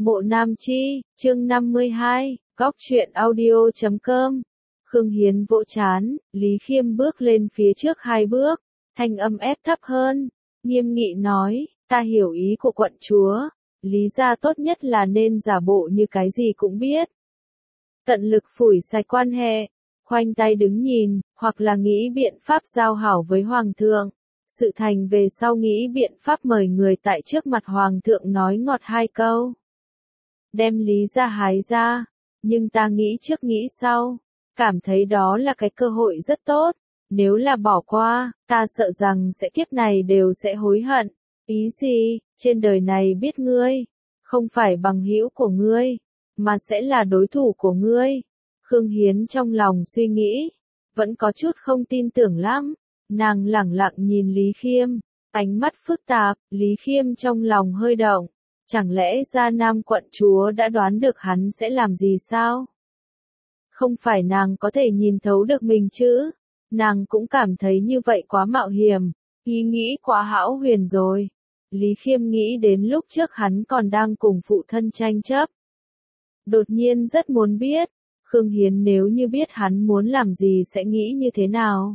Mộ Nam Chi, chương 52, góc truyện audio.com. Khương Hiến vỗ trán, Lý Khiêm bước lên phía trước 2 bước, thanh âm ép thấp hơn, nghiêm nghị nói, ta hiểu ý của quận chúa, Lý gia tốt nhất là nên giả bộ như cái gì cũng biết. Tận lực phủi sạch quan hệ, khoanh tay đứng nhìn, hoặc là nghĩ biện pháp giao hảo với Hoàng thượng. Sự thành về sau nghĩ biện pháp mời người tại trước mặt Hoàng thượng nói ngọt 2 câu. Đem Lý gia hái ra, nhưng ta nghĩ trước nghĩ sau, cảm thấy đó là cái cơ hội rất tốt, nếu là bỏ qua, ta sợ rằng sẽ kiếp này đều sẽ hối hận. Ý gì, trên đời này biết ngươi, không phải bằng hữu của ngươi, mà sẽ là đối thủ của ngươi. Khương Hiến trong lòng suy nghĩ, vẫn có chút không tin tưởng lắm, nàng lẳng lặng nhìn Lý Khiêm, ánh mắt phức tạp, Lý Khiêm trong lòng hơi động. Chẳng lẽ Gia Nam quận chúa đã đoán được hắn sẽ làm gì sao? Không phải nàng có thể nhìn thấu được mình chứ? Nàng cũng cảm thấy như vậy quá mạo hiểm, ý nghĩ quá hão huyền rồi. Lý Khiêm nghĩ đến lúc trước hắn còn đang cùng phụ thân tranh chấp. Đột nhiên rất muốn biết, Khương Hiến nếu như biết hắn muốn làm gì sẽ nghĩ như thế nào?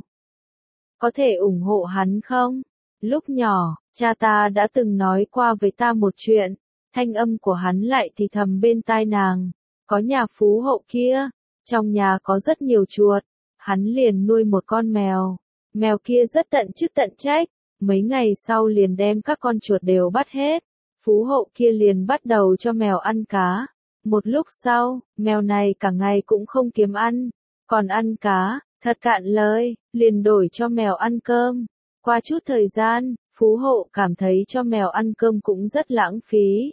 Có thể ủng hộ hắn không? Lúc nhỏ, cha ta đã từng nói qua với ta một chuyện. Thanh âm của hắn lại thì thầm bên tai nàng, có nhà phú hậu kia, trong nhà có rất nhiều chuột, hắn liền nuôi một con mèo, mèo kia rất tận chức tận trách, mấy ngày sau liền đem các con chuột đều bắt hết, phú hậu kia liền bắt đầu cho mèo ăn cá, một lúc sau, mèo này cả ngày cũng không kiếm ăn, còn ăn cá, thật cạn lời, liền đổi cho mèo ăn cơm, qua chút thời gian, phú hậu cảm thấy cho mèo ăn cơm cũng rất lãng phí.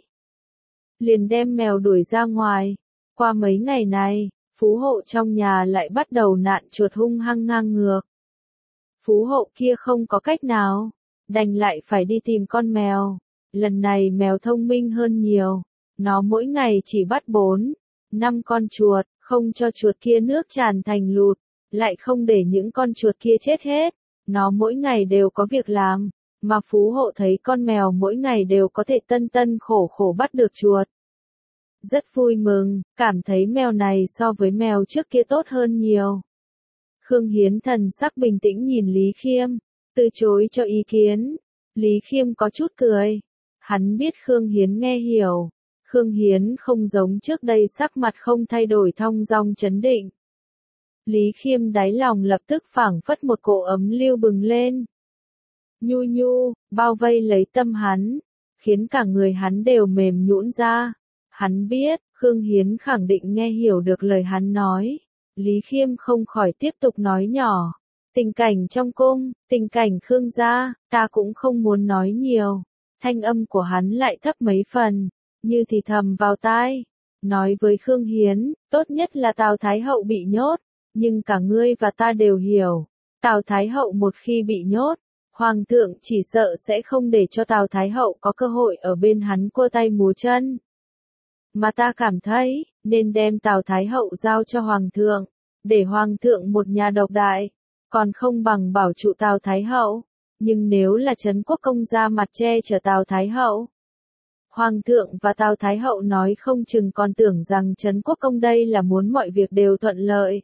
Liền đem mèo đuổi ra ngoài. Qua mấy ngày này, phú hộ trong nhà lại bắt đầu nạn chuột hung hăng ngang ngược. Phú hộ kia không có cách nào, đành lại phải đi tìm con mèo. Lần này mèo thông minh hơn nhiều, nó mỗi ngày chỉ bắt 4, 5 con chuột, không cho chuột kia nước tràn thành lụt, lại không để những con chuột kia chết hết. Nó mỗi ngày đều có việc làm. Mà phú hộ thấy con mèo mỗi ngày đều có thể tân tân khổ khổ bắt được chuột. Rất vui mừng, cảm thấy mèo này so với mèo trước kia tốt hơn nhiều. Khương Hiến thần sắc bình tĩnh nhìn Lý Khiêm, từ chối cho ý kiến. Lý Khiêm có chút cười. Hắn biết Khương Hiến nghe hiểu. Khương Hiến không giống trước đây sắc mặt không thay đổi thong dong trấn định. Lý Khiêm đáy lòng lập tức phảng phất một cỗ ấm lưu bừng lên. Nhu nhu, bao vây lấy tâm hắn, khiến cả người hắn đều mềm nhũn ra. Hắn biết, Khương Hiến khẳng định nghe hiểu được lời hắn nói. Lý Khiêm không khỏi tiếp tục nói nhỏ. Tình cảnh trong cung, tình cảnh Khương gia, ta cũng không muốn nói nhiều. Thanh âm của hắn lại thấp mấy phần, như thì thầm vào tai. Nói với Khương Hiến, tốt nhất là Tào Thái Hậu bị nhốt, nhưng cả ngươi và ta đều hiểu. Tào Thái Hậu một khi bị nhốt, Hoàng thượng chỉ sợ sẽ không để cho Tào Thái Hậu có cơ hội ở bên hắn cua tay múa chân. Mà ta cảm thấy, nên đem Tào Thái Hậu giao cho Hoàng thượng, để Hoàng thượng một nhà độc đại, còn không bằng bảo trụ Tào Thái Hậu. Nhưng nếu là Trấn Quốc công ra mặt che chở Tào Thái Hậu, Hoàng thượng và Tào Thái Hậu nói không chừng còn tưởng rằng Trấn Quốc công đây là muốn mọi việc đều thuận lợi.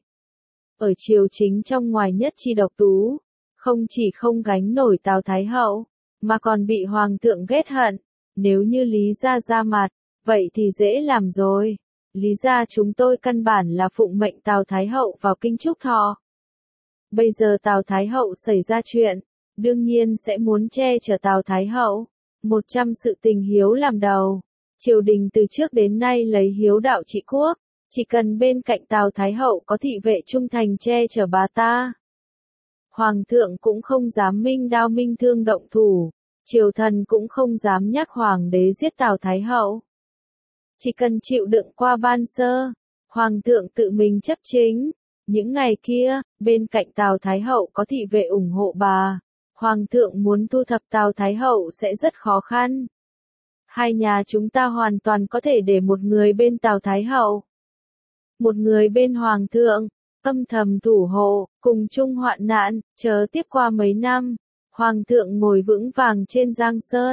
Ở triều chính trong ngoài nhất chi độc tú. Không chỉ không gánh nổi Tào Thái Hậu, mà còn bị Hoàng thượng ghét hận. Nếu như Lý gia ra mặt, vậy thì dễ làm rồi. Lý gia chúng tôi căn bản là phụng mệnh Tào Thái Hậu vào kinh chúc thọ. Bây giờ Tào Thái Hậu xảy ra chuyện, đương nhiên sẽ muốn che chở Tào Thái Hậu. 100 sự tình hiếu làm đầu. Triều đình từ trước đến nay lấy hiếu đạo trị quốc, chỉ cần bên cạnh Tào Thái Hậu có thị vệ trung thành che chở bà ta. Hoàng thượng cũng không dám minh đao minh thương động thủ, triều thần cũng không dám nhắc hoàng đế giết Tào Thái Hậu. Chỉ cần chịu đựng qua ban sơ, hoàng thượng tự mình chấp chính. Những ngày kia, bên cạnh Tào Thái Hậu có thị vệ ủng hộ bà, hoàng thượng muốn thu thập Tào Thái Hậu sẽ rất khó khăn. Hai nhà chúng ta hoàn toàn có thể để một người bên Tào Thái Hậu, một người bên hoàng thượng. Âm thầm thủ hộ, cùng chung hoạn nạn, chờ tiếp qua mấy năm, Hoàng thượng ngồi vững vàng trên Giang Sơn,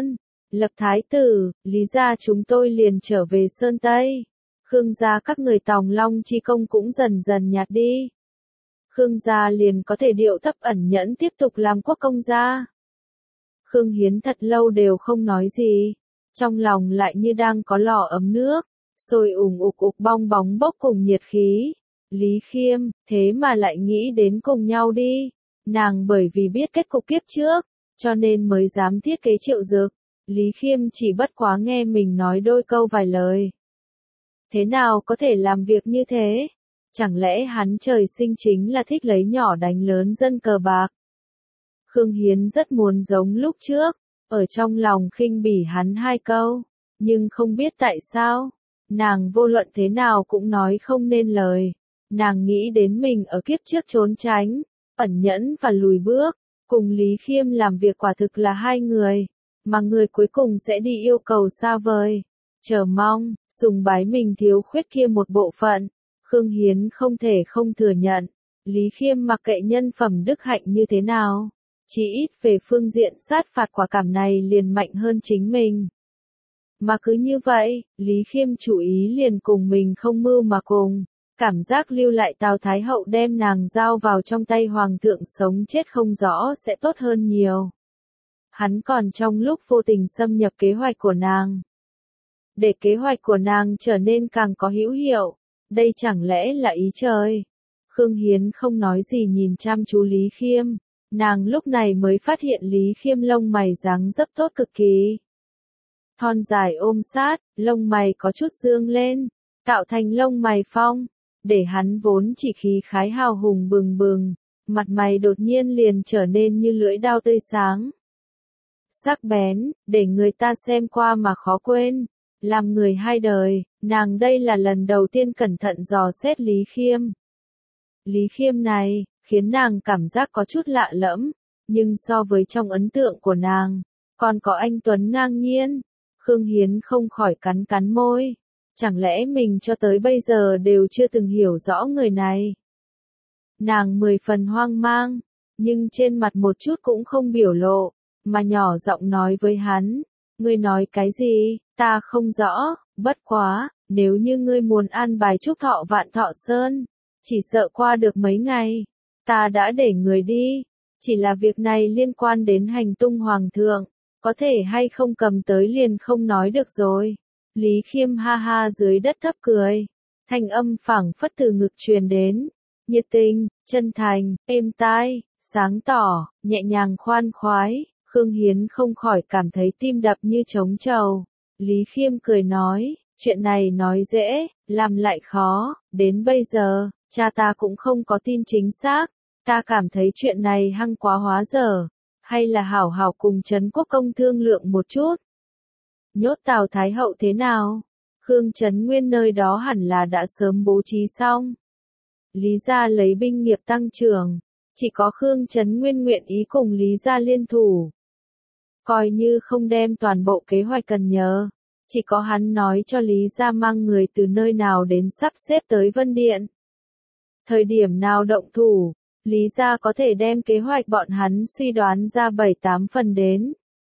Lập thái tử, Lý gia chúng tôi liền trở về Sơn Tây. Khương gia các người tòng long chi công cũng dần dần nhạt đi. Khương gia liền có thể điệu thấp ẩn nhẫn tiếp tục làm quốc công gia. Khương Hiến thật lâu đều không nói gì, trong lòng lại như đang có lò ấm nước, sôi ủng ục ục bong bóng bốc cùng nhiệt khí. Lý Khiêm, thế mà lại nghĩ đến cùng nhau đi. Nàng bởi vì biết kết cục kiếp trước, cho nên mới dám thiết kế Triệu Dực. Lý Khiêm chỉ bất quá nghe mình nói đôi câu vài lời. Thế nào có thể làm việc như thế? Chẳng lẽ hắn trời sinh chính là thích lấy nhỏ đánh lớn dân cờ bạc? Khương Hiến rất muốn giống lúc trước, ở trong lòng khinh bỉ hắn hai câu, nhưng không biết tại sao, nàng vô luận thế nào cũng nói không nên lời. Nàng nghĩ đến mình ở kiếp trước trốn tránh, ẩn nhẫn và lùi bước, cùng Lý Khiêm làm việc quả thực là hai người, mà người cuối cùng sẽ đi yêu cầu xa vời, chờ mong, sùng bái mình thiếu khuyết kia một bộ phận. Khương Hiến không thể không thừa nhận, Lý Khiêm mặc kệ nhân phẩm đức hạnh như thế nào, chỉ ít về phương diện sát phạt quả cảm này liền mạnh hơn chính mình. Mà cứ như vậy, Lý Khiêm chủ ý liền cùng mình không mưu mà cùng, cảm giác lưu lại Tào Thái Hậu đem nàng giao vào trong tay Hoàng thượng sống chết không rõ sẽ tốt hơn nhiều. Hắn còn trong lúc vô tình xâm nhập kế hoạch của nàng, để kế hoạch của nàng trở nên càng có hữu hiệu. Đây chẳng lẽ là ý trời? Khương Hiến không nói gì nhìn chăm chú Lý Khiêm, nàng lúc này mới phát hiện Lý Khiêm lông mày dáng dấp tốt cực kỳ. Thon dài ôm sát, lông mày có chút dương lên, tạo thành lông mày phong, để hắn vốn chỉ khí khái hào hùng bừng bừng, mặt mày đột nhiên liền trở nên như lưỡi dao tươi sáng. Sắc bén, để người ta xem qua mà khó quên. Làm người hai đời, nàng đây là lần đầu tiên cẩn thận dò xét Lý Khiêm. Lý Khiêm này, khiến nàng cảm giác có chút lạ lẫm, nhưng so với trong ấn tượng của nàng, còn có anh Tuấn ngang nhiên. Khương Hiến không khỏi cắn cắn môi. Chẳng lẽ mình cho tới bây giờ đều chưa từng hiểu rõ người này? Nàng 10 phần hoang mang, nhưng trên mặt một chút cũng không biểu lộ, mà nhỏ giọng nói với hắn. Ngươi nói cái gì, ta không rõ, bất quá, nếu như ngươi muốn an bài chúc thọ Vạn Thọ Sơn, chỉ sợ qua được mấy ngày, ta đã để người đi, chỉ là việc này liên quan đến hành tung Hoàng thượng, có thể hay không cầm tới liền không nói được rồi. Lý Khiêm ha ha dưới đất thấp cười, thanh âm phảng phất từ ngực truyền đến, nhiệt tình, chân thành, êm tai, sáng tỏ, nhẹ nhàng khoan khoái. Khương Hiến không khỏi cảm thấy tim đập như trống trầu. Lý Khiêm cười nói, chuyện này nói dễ, làm lại khó, đến bây giờ, cha ta cũng không có tin chính xác, ta cảm thấy chuyện này hăng quá hóa dở, hay là hảo hảo cùng Trấn Quốc Công thương lượng một chút. Nhốt Tào Thái Hậu thế nào? Khương Trấn Nguyên nơi đó hẳn là đã sớm bố trí xong. Lý gia lấy binh nghiệp tăng trưởng, chỉ có Khương Trấn Nguyên nguyện ý cùng Lý gia liên thủ. Coi như không đem toàn bộ kế hoạch cần nhờ, chỉ có hắn nói cho Lý gia mang người từ nơi nào đến sắp xếp tới Vân Điện. Thời điểm nào động thủ, Lý gia có thể đem kế hoạch bọn hắn suy đoán ra 7-8 phần đến.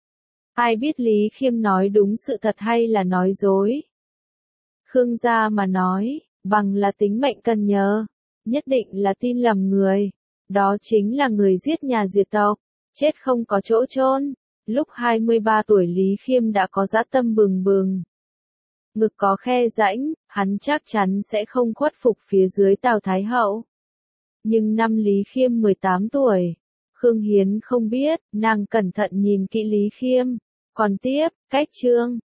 Ai biết Lý Khiêm nói đúng sự thật hay là nói dối? Khương gia mà nói, bằng là tính mệnh cần nhờ, nhất định là tin lầm người. Đó chính là người giết nhà diệt tộc, chết không có chỗ chôn. Lúc 23 tuổi Lý Khiêm đã có dã tâm bừng bừng. Ngực có khe rãnh, hắn chắc chắn sẽ không khuất phục phía dưới Tào Thái Hậu. Nhưng năm Lý Khiêm 18 tuổi, Khương Hiến không biết, nàng cẩn thận nhìn kỹ Lý Khiêm. Còn tiếp, cách chương,